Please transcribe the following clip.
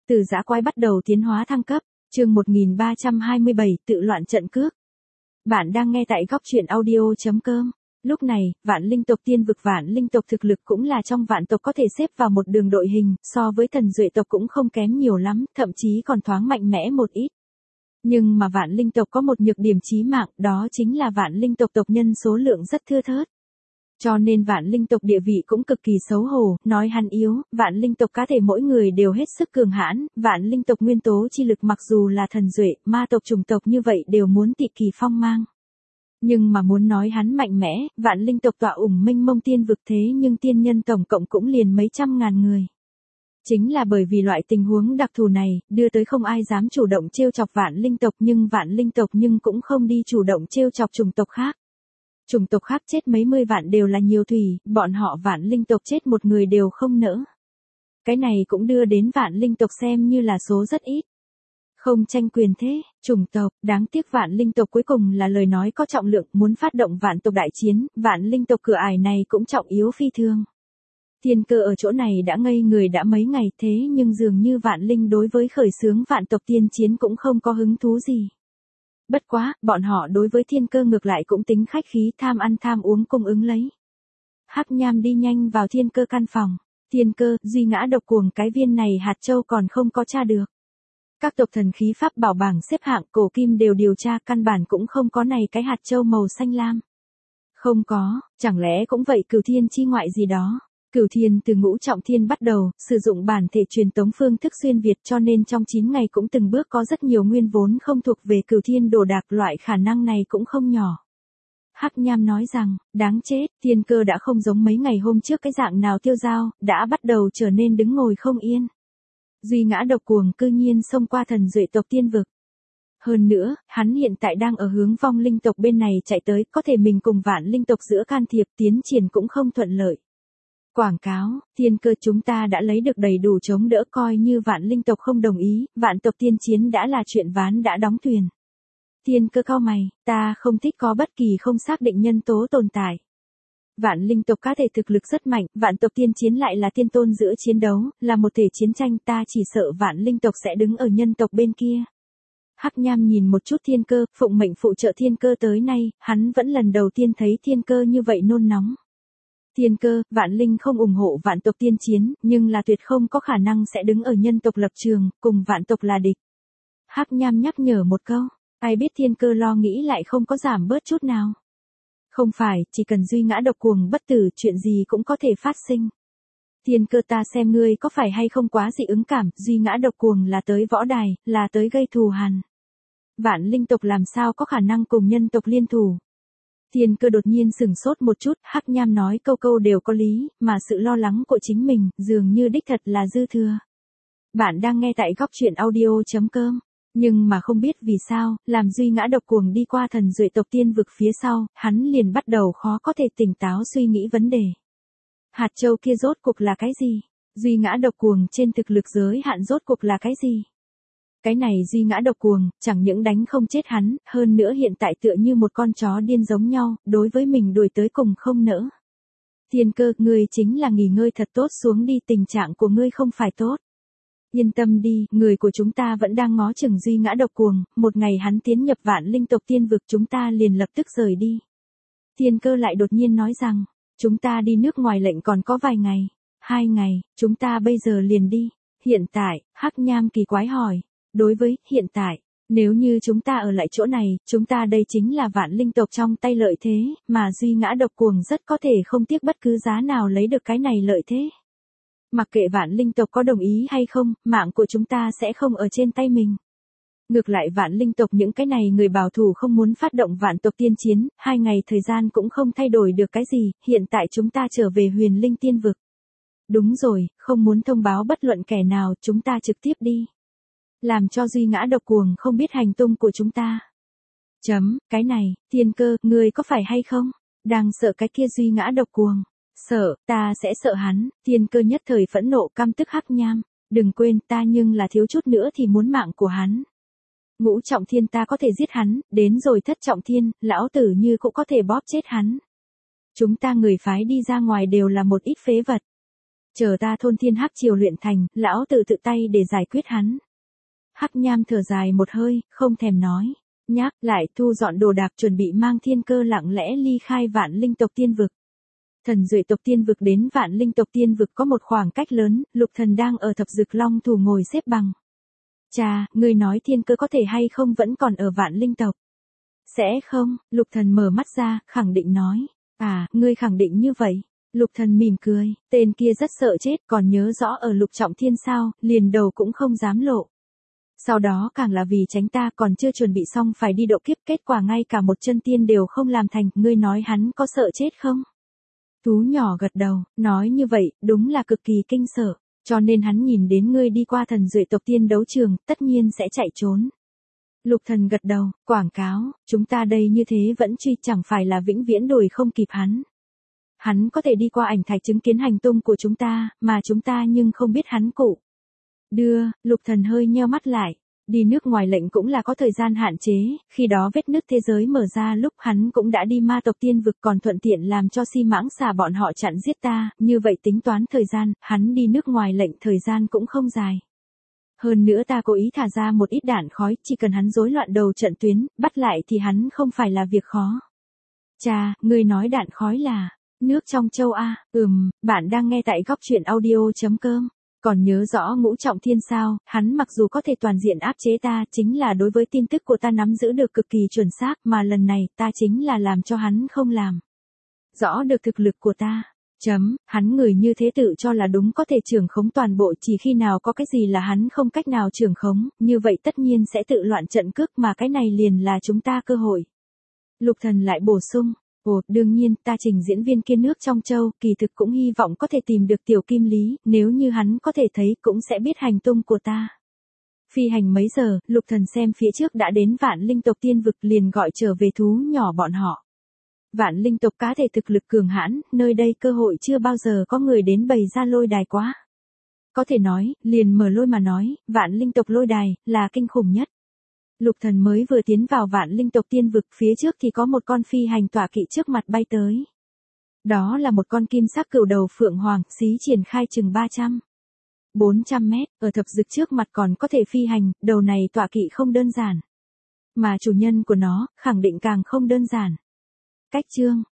Từ dã quái bắt đầu tiến hóa thăng cấp, chương 1327, tự loạn trận cước. Bạn đang nghe tại góc truyện audio.com. Lúc này, vạn linh tộc tiên vực vạn linh tộc thực lực cũng là trong vạn tộc có thể xếp vào một đường đội hình, so với thần duệ tộc cũng không kém nhiều lắm, thậm chí còn thoáng mạnh mẽ một ít. Nhưng mà vạn linh tộc có một nhược điểm chí mạng, đó chính là vạn linh tộc tộc nhân số lượng rất thưa thớt. Cho nên vạn linh tộc địa vị cũng cực kỳ xấu hổ, nói hắn yếu, vạn linh tộc cá thể mỗi người đều hết sức cường hãn, vạn linh tộc nguyên tố chi lực mặc dù là thần duệ, ma tộc chủng tộc như vậy đều muốn tị kỳ phong mang. Nhưng mà muốn nói hắn mạnh mẽ, vạn linh tộc tọa ủng mênh mông tiên vực thế nhưng tiên nhân tổng cộng cũng liền mấy trăm ngàn người. Chính là bởi vì loại tình huống đặc thù này, đưa tới không ai dám chủ động trêu chọc vạn linh tộc nhưng cũng không đi chủ động trêu chọc chủng tộc khác. Chủng tộc khác chết mấy mươi vạn đều là nhiều thủy, bọn họ vạn linh tộc chết một người đều không nỡ. Cái này cũng đưa đến vạn linh tộc xem như là số rất ít. Không tranh quyền thế, chủng tộc, đáng tiếc vạn linh tộc cuối cùng là lời nói có trọng lượng, muốn phát động vạn tộc đại chiến, vạn linh tộc cửa ải này cũng trọng yếu phi thường. Thiên Cơ ở chỗ này đã ngây người đã mấy ngày thế nhưng dường như vạn linh đối với khởi xướng vạn tộc tiên chiến cũng không có hứng thú gì. Bất quá, bọn họ đối với Thiên Cơ ngược lại cũng tính khách khí, tham ăn tham uống cung ứng lấy. Hắc Nham đi nhanh vào Thiên Cơ căn phòng. Thiên Cơ, duy ngã độc cuồng cái viên này hạt châu còn không có tra được. Các tộc thần khí pháp bảo bảng xếp hạng cổ kim đều điều tra, căn bản cũng không có này cái hạt châu màu xanh lam. Không có, chẳng lẽ cũng vậy cửu thiên chi ngoại gì đó. Cửu thiên từ ngũ trọng thiên bắt đầu, sử dụng bản thể truyền tống phương thức xuyên Việt cho nên trong 9 ngày cũng từng bước có rất nhiều nguyên vốn không thuộc về cửu thiên đồ đạc, loại khả năng này cũng không nhỏ. Hắc Nham nói rằng, đáng chết, Thiên Cơ đã không giống mấy ngày hôm trước cái dạng nào tiêu dao, đã bắt đầu trở nên đứng ngồi không yên. Duy ngã độc cuồng cư nhiên xông qua thần duệ tộc tiên vực. Hơn nữa, hắn hiện tại đang ở hướng vong linh tộc bên này chạy tới, có thể mình cùng vạn linh tộc giữa can thiệp tiến triển cũng không thuận lợi. Quảng cáo, Thiên Cơ chúng ta đã lấy được đầy đủ chống đỡ, coi như vạn linh tộc không đồng ý, vạn tộc tiên chiến đã là chuyện ván đã đóng thuyền. Thiên Cơ cau mày, ta không thích có bất kỳ không xác định nhân tố tồn tại. Vạn linh tộc cá thể thực lực rất mạnh, vạn tộc tiên chiến lại là tiên tôn giữa chiến đấu, là một thể chiến tranh, ta chỉ sợ vạn linh tộc sẽ đứng ở nhân tộc bên kia. Hắc Nham nhìn một chút Thiên Cơ, phụng mệnh phụ trợ Thiên Cơ tới nay, hắn vẫn lần đầu tiên thấy Thiên Cơ như vậy nôn nóng. Thiên Cơ, vạn linh không ủng hộ vạn tộc tiên chiến, nhưng là tuyệt không có khả năng sẽ đứng ở nhân tộc lập trường, cùng vạn tộc là địch. Hắc Nham nhắc nhở một câu, ai biết Thiên Cơ lo nghĩ lại không có giảm bớt chút nào. Không phải, chỉ cần duy ngã độc cuồng bất tử, chuyện gì cũng có thể phát sinh. Thiên Cơ, ta xem ngươi có phải hay không quá dị ứng cảm, duy ngã độc cuồng là tới võ đài, là tới gây thù hằn. Vạn linh tộc làm sao có khả năng cùng nhân tộc liên thủ. Thiên Cơ đột nhiên sửng sốt một chút, Hắc Nham nói câu câu đều có lý, mà sự lo lắng của chính mình, dường như đích thật là dư thừa. Bạn đang nghe tại góc truyện audio.com. Nhưng mà không biết vì sao, làm duy ngã độc cuồng đi qua thần duệ tộc tiên vực phía sau, hắn liền bắt đầu khó có thể tỉnh táo suy nghĩ vấn đề. Hạt châu kia rốt cuộc là cái gì? Duy ngã độc cuồng trên thực lực giới hạn rốt cuộc là cái gì? Cái này duy ngã độc cuồng, chẳng những đánh không chết hắn, hơn nữa hiện tại tựa như một con chó điên giống nhau, đối với mình đuổi tới cùng không nỡ. Thiên Cơ, ngươi chính là nghỉ ngơi thật tốt xuống đi, tình trạng của ngươi không phải tốt. Yên tâm đi, người của chúng ta vẫn đang ngó chừng duy ngã độc cuồng, một ngày hắn tiến nhập vạn linh tộc tiên vực chúng ta liền lập tức rời đi. Thiên Cơ lại đột nhiên nói rằng, chúng ta đi nước ngoài lệnh còn có vài ngày, 2 ngày, chúng ta bây giờ liền đi. Hiện tại, Hắc Nham kỳ quái hỏi, đối với hiện tại, nếu như chúng ta ở lại chỗ này, chúng ta đây chính là vạn linh tộc trong tay lợi thế, mà duy ngã độc cuồng rất có thể không tiếc bất cứ giá nào lấy được cái này lợi thế. Mặc kệ vạn linh tộc có đồng ý hay không, mạng của chúng ta sẽ không ở trên tay mình. Ngược lại vạn linh tộc những cái này người bảo thủ không muốn phát động vạn tộc tiên chiến, 2 ngày thời gian cũng không thay đổi được cái gì, hiện tại chúng ta trở về huyền linh tiên vực. Đúng rồi, không muốn thông báo bất luận kẻ nào, chúng ta trực tiếp đi. Làm cho duy ngã độc cuồng không biết hành tung của chúng ta. Cái này, Thiên Cơ, ngươi có phải hay không? Đang sợ cái kia duy ngã độc cuồng. Sợ, ta sẽ sợ hắn. Thiên Cơ nhất thời phẫn nộ căm tức Hắc Nham. Đừng quên, ta nhưng là thiếu chút nữa thì muốn mạng của hắn. Ngũ trọng thiên ta có thể giết hắn, đến rồi thất trọng thiên, lão tử như cũng có thể bóp chết hắn. Chúng ta người phái đi ra ngoài đều là một ít phế vật. Chờ ta thôn thiên hắc triều luyện thành, lão tử tự tay để giải quyết hắn. Hắc Nham thở dài một hơi, không thèm nói. Nhác lại thu dọn đồ đạc chuẩn bị mang thiên cơ lặng lẽ ly khai Vạn Linh tộc tiên vực. Thần Duệ tộc tiên vực đến Vạn Linh tộc tiên vực có một khoảng cách lớn, Lục Thần đang ở thập dực long thủ ngồi xếp bằng. Cha, ngươi nói thiên cơ có thể hay không vẫn còn ở Vạn Linh tộc? Sẽ không, Lục Thần mở mắt ra, khẳng định nói. À, ngươi khẳng định như vậy. Lục Thần mỉm cười, tên kia rất sợ chết, còn nhớ rõ ở Lục Trọng Thiên sao, liền đầu cũng không dám lộ. Sau đó càng là vì tránh ta còn chưa chuẩn bị xong phải đi độ kiếp, kết quả ngay cả một chân tiên đều không làm thành, ngươi nói hắn có sợ chết không? Thú nhỏ gật đầu, nói như vậy, đúng là cực kỳ kinh sợ, cho nên hắn nhìn đến ngươi đi qua Thần Duệ tộc tiên đấu trường, tất nhiên sẽ chạy trốn. Lục Thần gật đầu, quảng cáo, chúng ta đây như thế vẫn truy chẳng phải là vĩnh viễn đuổi không kịp hắn. Hắn có thể đi qua ảnh thạch chứng kiến hành tung của chúng ta, mà chúng ta nhưng không biết hắn cụ. Lục Thần hơi nheo mắt lại. Đi nước ngoài lệnh cũng là có thời gian hạn chế, khi đó vết nứt thế giới mở ra lúc hắn cũng đã đi ma tộc tiên vực còn thuận tiện làm cho Si Mãng Xà bọn họ chặn giết ta, như vậy tính toán thời gian, hắn đi nước ngoài lệnh thời gian cũng không dài. Hơn nữa ta cố ý thả ra một ít đạn khói, chỉ cần hắn rối loạn đầu trận tuyến, bắt lại thì hắn không phải là việc khó. Cha, ngươi nói đạn khói là nước trong châu A, bạn đang nghe tại góc truyện audio.com. Còn nhớ rõ Ngũ Trọng Thiên sao, hắn mặc dù có thể toàn diện áp chế ta, chính là đối với tin tức của ta nắm giữ được cực kỳ chuẩn xác, mà lần này ta chính là làm cho hắn không làm rõ được thực lực của ta. Hắn người như thế tự cho là đúng có thể trưởng khống toàn bộ, chỉ khi nào có cái gì là hắn không cách nào trưởng khống, như vậy tất nhiên sẽ tự loạn trận cước, mà cái này liền là chúng ta cơ hội. Lục Thần lại bổ sung. Đương nhiên, ta trình diễn viên kia nước trong châu, kỳ thực cũng hy vọng có thể tìm được tiểu kim lý, nếu như hắn có thể thấy cũng sẽ biết hành tung của ta. Phi hành mấy giờ, Lục Thần xem phía trước đã đến Vạn Linh tộc tiên vực liền gọi trở về thú nhỏ bọn họ. Vạn Linh tộc cá thể thực lực cường hãn, nơi đây cơ hội chưa bao giờ có người đến bày ra lôi đài quá. Có thể nói, liền mở lôi mà nói, Vạn Linh tộc lôi đài, là kinh khủng nhất. Lục Thần mới vừa tiến vào Vạn Linh tộc tiên vực, phía trước thì có một con phi hành tọa kỵ trước mặt bay tới. Đó là một con kim sắc cửu đầu phượng hoàng, xí triển khai chừng 400 mét, ở thập dực trước mặt còn có thể phi hành, đầu này tọa kỵ không đơn giản. Mà chủ nhân của nó, khẳng định càng không đơn giản. Cách chương,